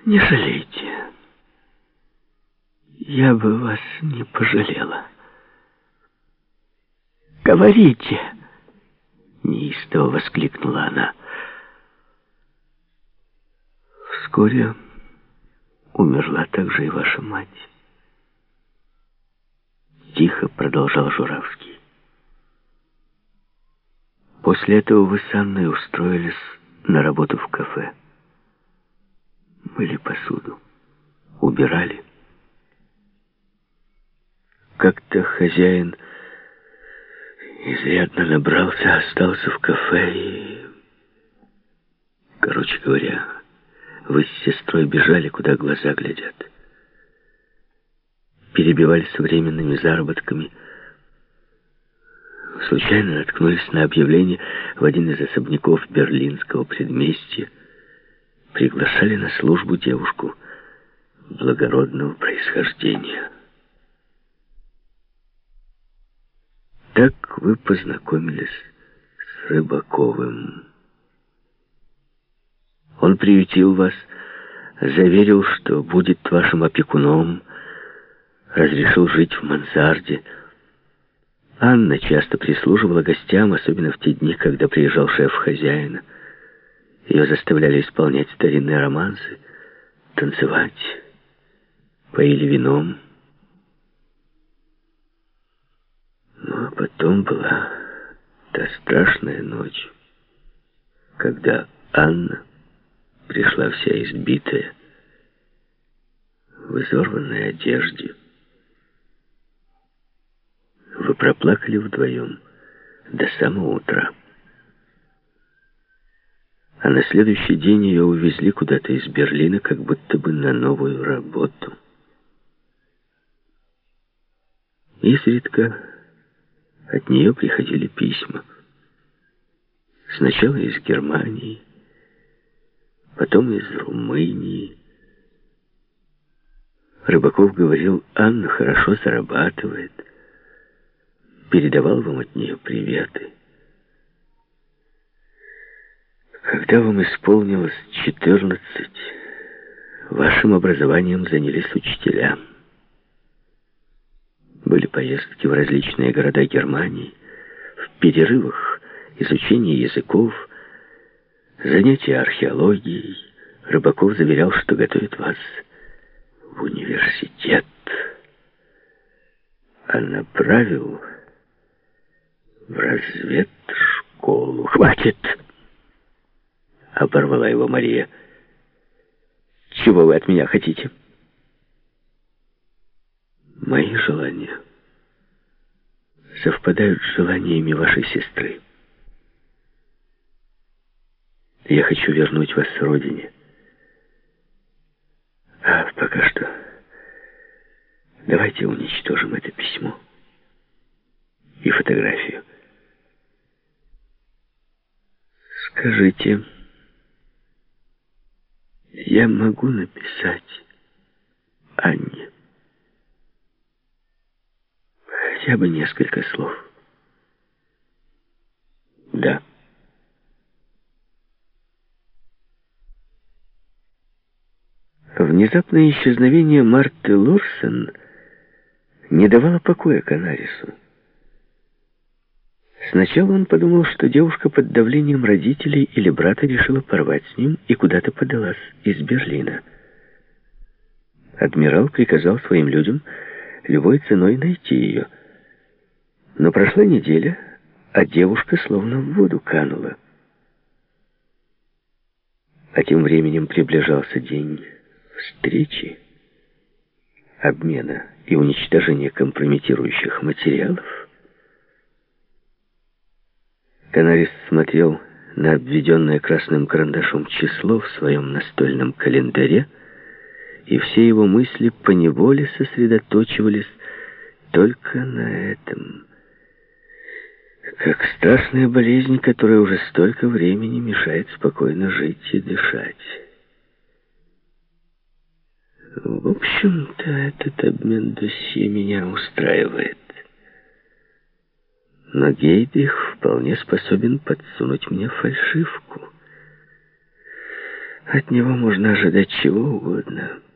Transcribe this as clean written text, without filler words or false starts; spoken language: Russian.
Не жалейте. Я бы вас не пожалела. Говорите, неистово воскликнула она. Вскоре умерла также и ваша мать. Тихо продолжал Журавский. После этого вы с Анной устроились на работу в кафе. Мыли посуду, убирали. Как-то хозяин изрядно набрался, остался в кафе и... Короче говоря, вы с сестрой бежали, куда глаза глядят. Перебивались временными заработками. Случайно наткнулись на объявление в один из особняков берлинского предместья. Приглашали на службу девушку благородного происхождения. Так вы познакомились с Рыбаковым. Он приютил вас, заверил, что будет вашим опекуном, разрешил жить в мансарде. Анна часто прислуживала гостям, особенно в те дни, когда приезжал шеф хозяина. Ее заставляли исполнять старинные романсы, танцевать, поили вином. Ну, а потом была та страшная ночь, когда Анна пришла вся избитая, в изорванной одежде. Вы проплакали вдвоем до самого утра. А на следующий день ее увезли куда-то из Берлина, как будто бы на новую работу. Изредка от нее приходили письма. Сначала из Германии, потом из Румынии. Рыбаков говорил, Анна хорошо зарабатывает. Передавал вам от нее приветы. Когда вам исполнилось 14, вашим образованием занялись учителя. Были поездки в различные города Германии, в перерывах изучение языков, занятия археологией. Рыбаков заверял, что готовит вас в университет. А направил в разведшколу. «Хватит!» — оборвала его Мария. «Чего вы от меня хотите?» «Мои желания совпадают с желаниями вашей сестры. Я хочу вернуть вас родине. А пока что давайте уничтожим это письмо и фотографию. Скажите, я могу написать Анне хотя бы несколько слов? Да. Внезапное исчезновение Марты Лорсен не давало покоя Канарису. Сначала он подумал, что девушка под давлением родителей или брата решила порвать с ним и куда-то подалась из Берлина. Адмирал приказал своим людям любой ценой найти ее. Но прошла неделя, а девушка словно в воду канула. А тем временем приближался день встречи, обмена и уничтожения компрометирующих материалов. Канарис смотрел на обведенное красным карандашом число в своем настольном календаре, и все его мысли поневоле сосредоточивались только на этом. Как страшная болезнь, которая уже столько времени мешает спокойно жить и дышать. В общем-то, этот обмен досье меня устраивает. Но Гейдрих вполне способен подсунуть мне фальшивку. От него можно ожидать чего угодно.